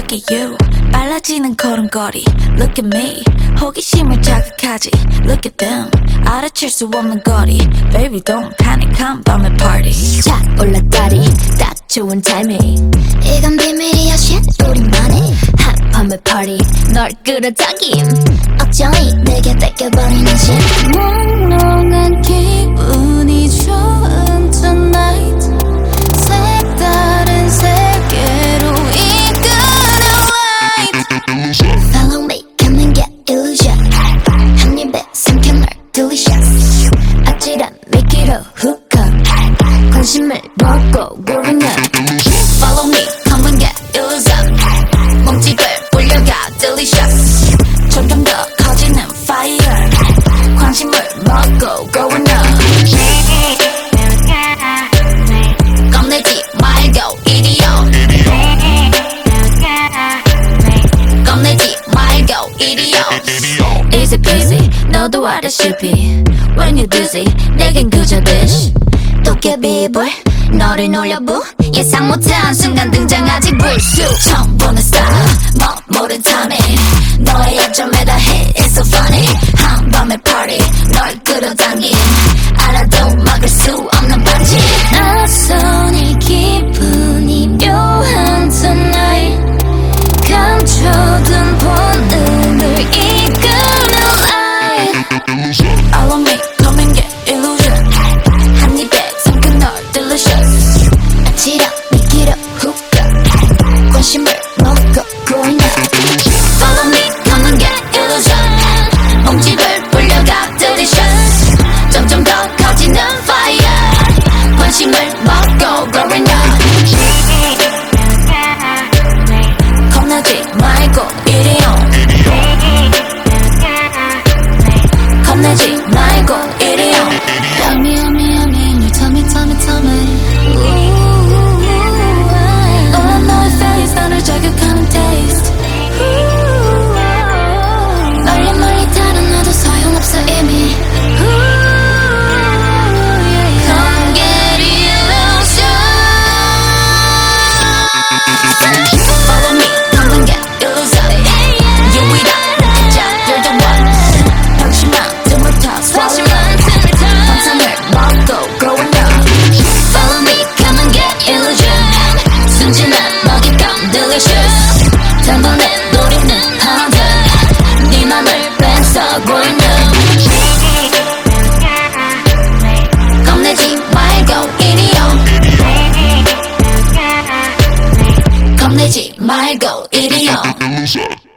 Look at you 빨라지는 걸음걸이 Look at me 호기심을 자극하지 Look at them 알아챌 수 없는 거리 Baby don't panic 한밤의 party 자 올라다리 딱 좋은 타이밍 이건 비밀이야 shit 우리만의 한밤의 party 널 끌어당김 어쩌니 내게 뺏겨버리는 shit 몽롱한 기분이 좋은 tonight 색다른 세계로 이끄는 light Follow me come and get illusion 한 입에 삼켜 널 delicious 아찔한 미끼로 hook up 관심을 먹고 going up Follow me come and get illusion 몸집을 불려가 delicious 점점 더 커지는 fire 관심을 먹고 going up 겁내지 말고 이리요 겁내지 말고 이리요 Easy peasy 너도 알다시피 When you're dizzy 내겐 그저 dish 도깨비불 너를 놀려부 예상 못한 순간 등장하지 불쑥 처음 보는 style 모른 timing 너의 약점에 다 hit It's so funny 한밤의 party 널 끌어당김 알아도 막을 수 없는 반지 낯선 이 기분이 묘한 tonight 감춰둔 본능을 이끄는 light Follow me come and get illusion 한 입에 삼켜 널 delicious 아찔한 미끼로 hook up 관심을 먹고 going up Follow me, come and get illusion 몸집을 불려가 delicious 점점 더 커지는 fire 관심을 먹고 growing up 겁나지 말고 이리요 겁내지 말고 이리요 Yummy, yummy, yummy in your tummy, tummy, tummy Oh, 너의 face 나를 자극하는 taste 멀리 다른 나도 소용없어 이미 Come get illusion Follow me, come and get illusion You with that, you're the one 방심한 틈을 타 swallow 환상을 먹고 growing up Follow me, come and get illusion 순진한 먹잇감 delicious 단번에 노리는 hunter 네 맘을 뺏어 going up 겁내지 말고 이리요 겁내지 말고 이리요